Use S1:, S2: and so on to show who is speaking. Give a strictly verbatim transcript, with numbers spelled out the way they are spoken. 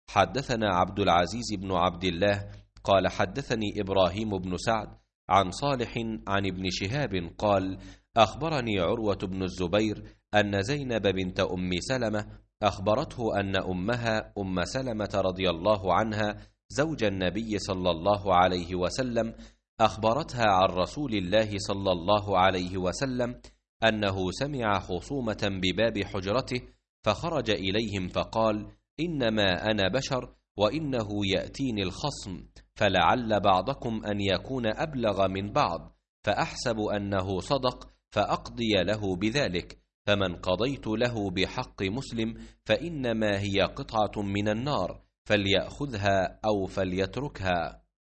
S1: حدثنا عبد العزيز بن عبد الله قال حدثني إبراهيم بن سعد عن صالح عن ابن شهاب قال أخبرني عروة بن الزبير أن زينب بنت أم سلمة أخبرته أن أمها أم سلمة رضي الله عنها زوج النبي صلى الله عليه وسلم أخبرتها عن رسول الله صلى الله عليه وسلم أنه سمع خصومة بباب حجرته فخرج إليهم فقال إنما أنا بشر وإنه يأتيني الخصم فلعل بعضكم أن يكون أبلغ من بعض فأحسب أنه صدق فأقضي له بذلك فمن قضيت له بحق مسلم فإنما هي قطعة من النار فليأخذها أو فليتركها.